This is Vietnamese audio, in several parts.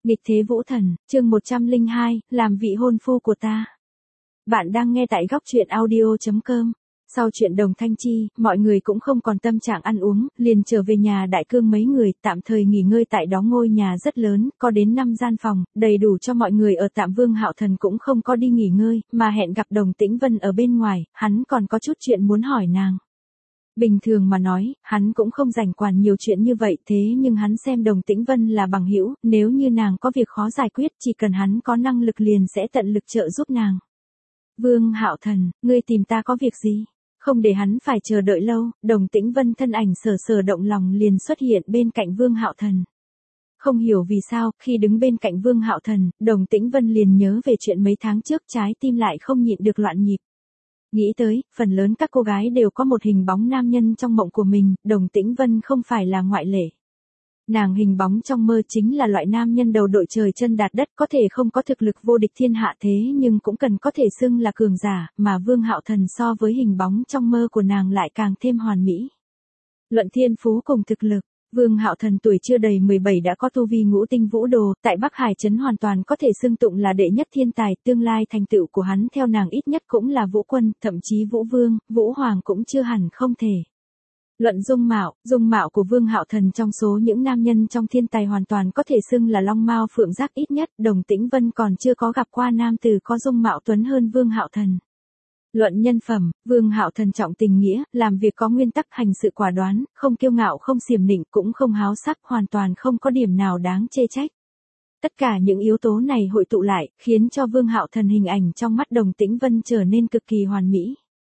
Nghịch thế vũ thần, chương 102, làm vị hôn phu của ta. Bạn đang nghe tại góc truyện audio.com. Sau chuyện Đồng Thanh Chi, mọi người cũng không còn tâm trạng ăn uống, liền trở về nhà đại cương mấy người, tạm thời nghỉ ngơi tại đó. Ngôi nhà rất lớn, có đến 5 gian phòng, đầy đủ cho mọi người ở tạm. Vương Hạo Thần cũng không có đi nghỉ ngơi, mà hẹn gặp Đồng Tĩnh Vân ở bên ngoài, hắn còn có chút chuyện muốn hỏi nàng. Bình thường mà nói, hắn cũng không rảnh quản nhiều chuyện như vậy, thế nhưng hắn xem Đồng Tĩnh Vân là bằng hữu, nếu như nàng có việc khó giải quyết, chỉ cần hắn có năng lực liền sẽ tận lực trợ giúp nàng. Vương Hạo Thần, ngươi tìm ta có việc gì? Không để hắn phải chờ đợi lâu, Đồng Tĩnh Vân thân ảnh sờ động lòng liền xuất hiện bên cạnh Vương Hạo Thần. Không hiểu vì sao, khi đứng bên cạnh Vương Hạo Thần, Đồng Tĩnh Vân liền nhớ về chuyện mấy tháng trước, trái tim lại không nhịn được loạn nhịp. Nghĩ tới, phần lớn các cô gái đều có một hình bóng nam nhân trong mộng của mình, Đồng Tĩnh Vân không phải là ngoại lệ. Nàng hình bóng trong mơ chính là loại nam nhân đầu đội trời chân đạt đất, có thể không có thực lực vô địch thiên hạ thế nhưng cũng cần có thể xưng là cường giả, mà Vương Hạo Thần so với hình bóng trong mơ của nàng lại càng thêm hoàn mỹ. Luận thiên phú cùng thực lực, Vương Hạo Thần tuổi chưa đầy 17 đã có tu vi ngũ tinh vũ đồ, tại Bắc Hải trấn hoàn toàn có thể xưng tụng là đệ nhất thiên tài, tương lai thành tựu của hắn theo nàng ít nhất cũng là vũ quân, thậm chí vũ vương, vũ hoàng cũng chưa hẳn không thể. Luận dung mạo của Vương Hạo Thần trong số những nam nhân trong thiên tài hoàn toàn có thể xưng là long mao phượng giác, ít nhất Đồng Tĩnh Vân còn chưa có gặp qua nam tử có dung mạo tuấn hơn Vương Hạo Thần. Luận nhân phẩm, Vương Hạo Thần trọng tình nghĩa, làm việc có nguyên tắc, hành sự quả đoán, không kiêu ngạo, không xiểm nịnh, cũng không háo sắc, hoàn toàn không có điểm nào đáng chê trách. Tất cả những yếu tố này hội tụ lại, khiến cho Vương Hạo Thần hình ảnh trong mắt Đồng Tĩnh Vân trở nên cực kỳ hoàn mỹ.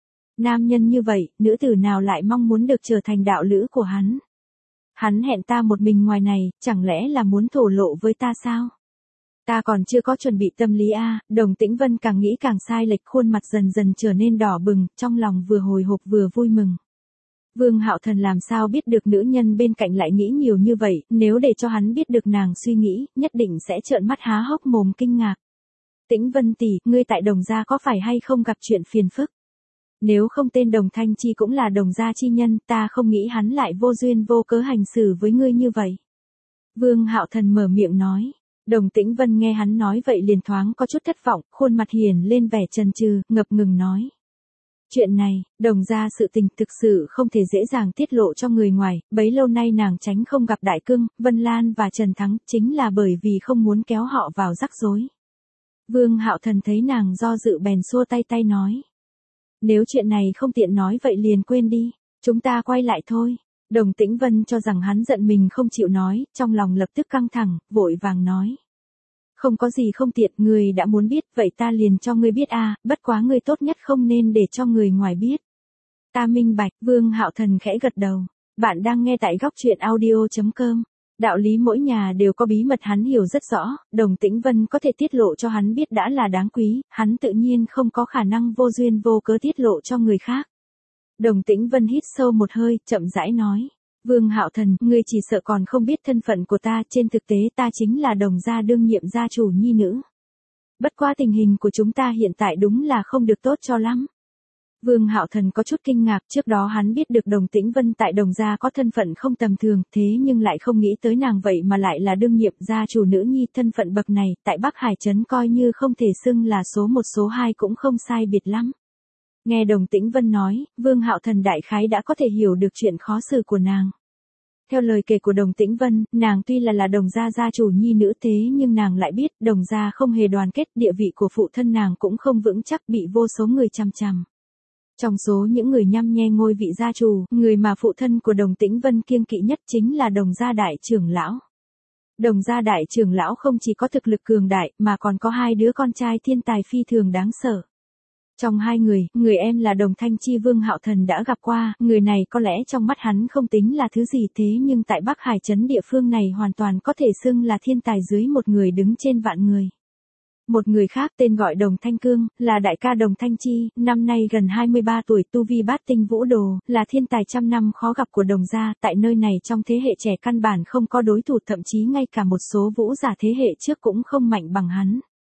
Nam nhân như vậy, nữ tử nào lại mong muốn được trở thành đạo lữ của hắn? Hắn hẹn ta một mình ngoài này, chẳng lẽ là muốn thổ lộ với ta sao? Ta còn chưa có chuẩn bị tâm lý a. Đồng Tĩnh Vân càng nghĩ càng sai lệch, khuôn mặt dần dần trở nên đỏ bừng, trong lòng vừa hồi hộp vừa vui mừng. Vương Hạo Thần làm sao biết được nữ nhân bên cạnh lại nghĩ nhiều như vậy, nếu để cho hắn biết được nàng suy nghĩ, nhất định sẽ trợn mắt há hốc mồm kinh ngạc. Tĩnh Vân tỷ, ngươi tại Đồng gia có phải hay không gặp chuyện phiền phức? Nếu không tên Đồng Thanh Chi cũng là Đồng gia chi nhân, ta không nghĩ hắn lại vô duyên vô cớ hành xử với ngươi như vậy. Vương Hạo Thần mở miệng nói. Đồng Tĩnh Vân nghe hắn nói vậy liền thoáng có chút thất vọng, khuôn mặt hiền lên vẻ chần chừ, ngập ngừng nói. Chuyện này, Đồng gia sự tình thực sự không thể dễ dàng tiết lộ cho người ngoài, bấy lâu nay nàng tránh không gặp Đại Cương, Vân Lan và Trần Thắng, chính là bởi vì không muốn kéo họ vào rắc rối. Vương Hạo Thần thấy nàng do dự bèn xua tay nói. Nếu chuyện này không tiện nói vậy liền quên đi, chúng ta quay lại thôi. Đồng Tĩnh Vân cho rằng hắn giận mình không chịu nói, trong lòng lập tức căng thẳng, vội vàng nói. Không có gì không tiện, người đã muốn biết, vậy ta liền cho ngươi biết a. Bất quá ngươi tốt nhất không nên để cho người ngoài biết. Ta minh bạch. Vương Hạo Thần khẽ gật đầu. Bạn đang nghe tại góc truyện audio.com. Đạo lý mỗi nhà đều có bí mật hắn hiểu rất rõ, Đồng Tĩnh Vân có thể tiết lộ cho hắn biết đã là đáng quý, hắn tự nhiên không có khả năng vô duyên vô cớ tiết lộ cho người khác. Đồng Tĩnh Vân hít sâu một hơi, chậm rãi nói. Vương Hạo Thần, ngươi chỉ sợ còn không biết thân phận của ta, trên thực tế ta chính là Đồng gia đương nhiệm gia chủ nhi nữ. Bất quá tình hình của chúng ta hiện tại đúng là không được tốt cho lắm. Vương Hạo Thần có chút kinh ngạc, trước đó hắn biết được Đồng Tĩnh Vân tại Đồng gia có thân phận không tầm thường, thế nhưng lại không nghĩ tới nàng vậy mà lại là đương nhiệm gia chủ nữ nhi, thân phận bậc này, tại Bắc Hải trấn coi như không thể xưng là số 1 số 2 cũng không sai biệt lắm. Nghe Đồng Tĩnh Vân nói, Vương Hạo Thần đại khái đã có thể hiểu được chuyện khó xử của nàng. Theo lời kể của Đồng Tĩnh Vân, nàng tuy là Đồng gia gia chủ nhi nữ thế nhưng nàng lại biết Đồng gia không hề đoàn kết, địa vị của phụ thân nàng cũng không vững chắc, bị vô số người chằm chằm. Trong số những người nhăm nhe ngôi vị gia chủ, người mà phụ thân của Đồng Tĩnh Vân kiêng kỵ nhất chính là Đồng gia đại trưởng lão. Đồng gia đại trưởng lão không chỉ có thực lực cường đại mà còn có 2 đứa con trai thiên tài phi thường đáng sợ. Trong 2 người em là Đồng Thanh Chi Vương Hạo Thần đã gặp qua, người này có lẽ trong mắt hắn không tính là thứ gì thế nhưng tại Bắc Hải trấn địa phương này hoàn toàn có thể xưng là thiên tài dưới một người đứng trên vạn người. Một người khác tên gọi Đồng Thanh Cương, là đại ca Đồng Thanh Chi, năm nay gần 23 tuổi, tu vi bát tinh vũ đồ, là thiên tài trăm năm khó gặp của Đồng gia, tại nơi này trong thế hệ trẻ căn bản không có đối thủ, thậm chí ngay cả một số vũ giả thế hệ trước cũng không mạnh bằng hắn.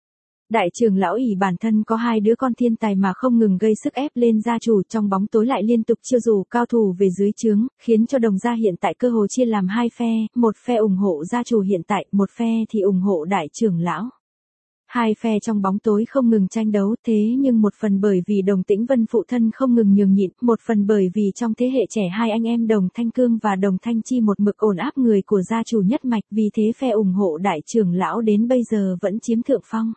Đại trưởng lão ỷ bản thân có hai đứa con thiên tài mà không ngừng gây sức ép lên gia chủ, trong bóng tối lại liên tục chiêu dụ cao thủ về dưới trướng, khiến cho Đồng gia hiện tại cơ hồ chia làm hai phe, một phe ủng hộ gia chủ hiện tại, một phe thì ủng hộ đại trưởng lão. Hai phe trong bóng tối không ngừng tranh đấu, thế nhưng một phần bởi vì Đồng Tĩnh Vân phụ thân không ngừng nhường nhịn, một phần bởi vì trong thế hệ trẻ hai anh em Đồng Thanh Cương và Đồng Thanh Chi một mực ổn áp người của gia chủ nhất mạch, vì thế phe ủng hộ đại trưởng lão đến bây giờ vẫn chiếm thượng phong.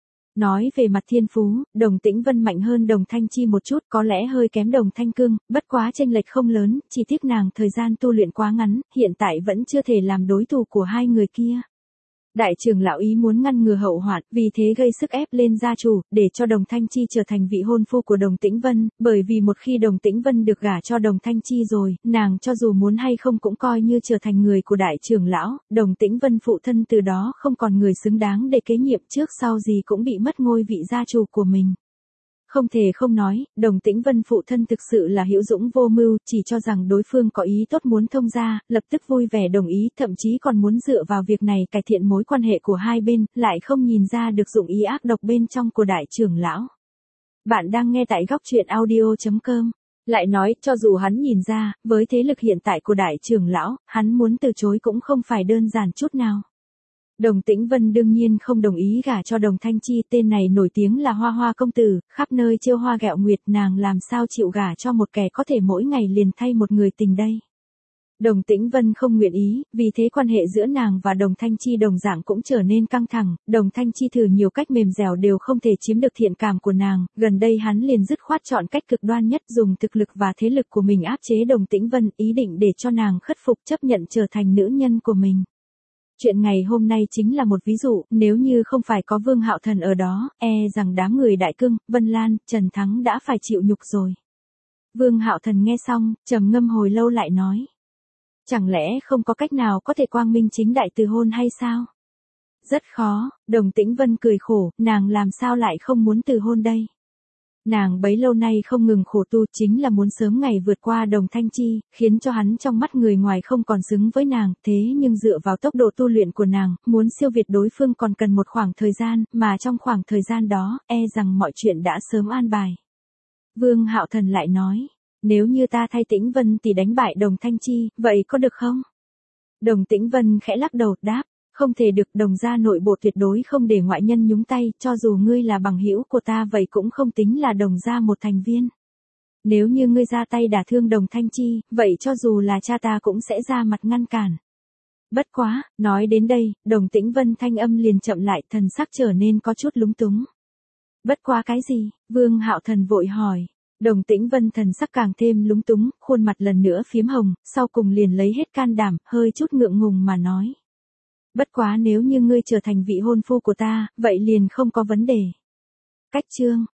Nói về mặt thiên phú, Đồng Tĩnh Vân mạnh hơn Đồng Thanh Chi một chút, có lẽ hơi kém Đồng Thanh Cương, bất quá chênh lệch không lớn, chỉ tiếc nàng thời gian tu luyện quá ngắn, hiện tại vẫn chưa thể làm đối thủ của hai người kia. Đại trưởng lão ý muốn ngăn ngừa hậu hoạn, vì thế gây sức ép lên gia chủ, để cho Đồng Thanh Chi trở thành vị hôn phu của Đồng Tĩnh Vân, bởi vì một khi Đồng Tĩnh Vân được gả cho Đồng Thanh Chi rồi, nàng cho dù muốn hay không cũng coi như trở thành người của đại trưởng lão, Đồng Tĩnh Vân phụ thân từ đó không còn người xứng đáng để kế nhiệm, trước sau gì cũng bị mất ngôi vị gia chủ của mình. Không thể không nói, Đồng Tĩnh Vân phụ thân thực sự là hữu dũng vô mưu, chỉ cho rằng đối phương có ý tốt muốn thông gia, lập tức vui vẻ đồng ý, thậm chí còn muốn dựa vào việc này cải thiện mối quan hệ của hai bên, lại không nhìn ra được dụng ý ác độc bên trong của đại trưởng lão. Bạn đang nghe tại góc truyện audio.com. Lại nói, cho dù hắn nhìn ra, với thế lực hiện tại của đại trưởng lão, hắn muốn từ chối cũng không phải đơn giản chút nào. Đồng Tĩnh Vân đương nhiên không đồng ý gả cho Đồng Thanh Chi, tên này nổi tiếng là Hoa Hoa công tử, khắp nơi trêu hoa ghẹo nguyệt, nàng làm sao chịu gả cho một kẻ có thể mỗi ngày liền thay một người tình đây. Đồng Tĩnh Vân không nguyện ý, vì thế quan hệ giữa nàng và Đồng Thanh Chi đồng dạng cũng trở nên căng thẳng, Đồng Thanh Chi thử nhiều cách mềm dẻo đều không thể chiếm được thiện cảm của nàng, gần đây hắn liền dứt khoát chọn cách cực đoan nhất, dùng thực lực và thế lực của mình áp chế Đồng Tĩnh Vân, ý định để cho nàng khất phục chấp nhận trở thành nữ nhân của mình. Chuyện ngày hôm nay chính là một ví dụ, nếu như không phải có Vương Hạo Thần ở đó, rằng đám người Đại Cương, Vân Lan, Trần Thắng đã phải chịu nhục rồi. Vương Hạo Thần nghe xong, trầm ngâm hồi lâu lại nói. Chẳng lẽ không có cách nào có thể quang minh chính đại từ hôn hay sao? Rất khó, Đồng Tĩnh Vân cười khổ, nàng làm sao lại không muốn từ hôn đây? Nàng bấy lâu nay không ngừng khổ tu chính là muốn sớm ngày vượt qua Đồng Thanh Chi, khiến cho hắn trong mắt người ngoài không còn xứng với nàng, thế nhưng dựa vào tốc độ tu luyện của nàng, muốn siêu việt đối phương còn cần một khoảng thời gian, mà trong khoảng thời gian đó, rằng mọi chuyện đã sớm an bài. Vương Hạo Thần lại nói, nếu như ta thay Tĩnh Vân thì đánh bại Đồng Thanh Chi, vậy có được không? Đồng Tĩnh Vân khẽ lắc đầu, đáp. Không thể được, Đồng gia nội bộ tuyệt đối không để ngoại nhân nhúng tay, cho dù ngươi là bằng hữu của ta vậy cũng không tính là Đồng gia một thành viên. Nếu như ngươi ra tay đả thương Đồng Thanh Chi, vậy cho dù là cha ta cũng sẽ ra mặt ngăn cản. Bất quá, nói đến đây, Đồng Tĩnh Vân thanh âm liền chậm lại, thần sắc trở nên có chút lúng túng. Bất quá cái gì? Vương Hạo Thần vội hỏi. Đồng Tĩnh Vân thần sắc càng thêm lúng túng, khuôn mặt lần nữa phiếm hồng, sau cùng liền lấy hết can đảm, hơi chút ngượng ngùng mà nói. Bất quá nếu như ngươi trở thành vị hôn phu của ta, vậy liền không có vấn đề. Cách chương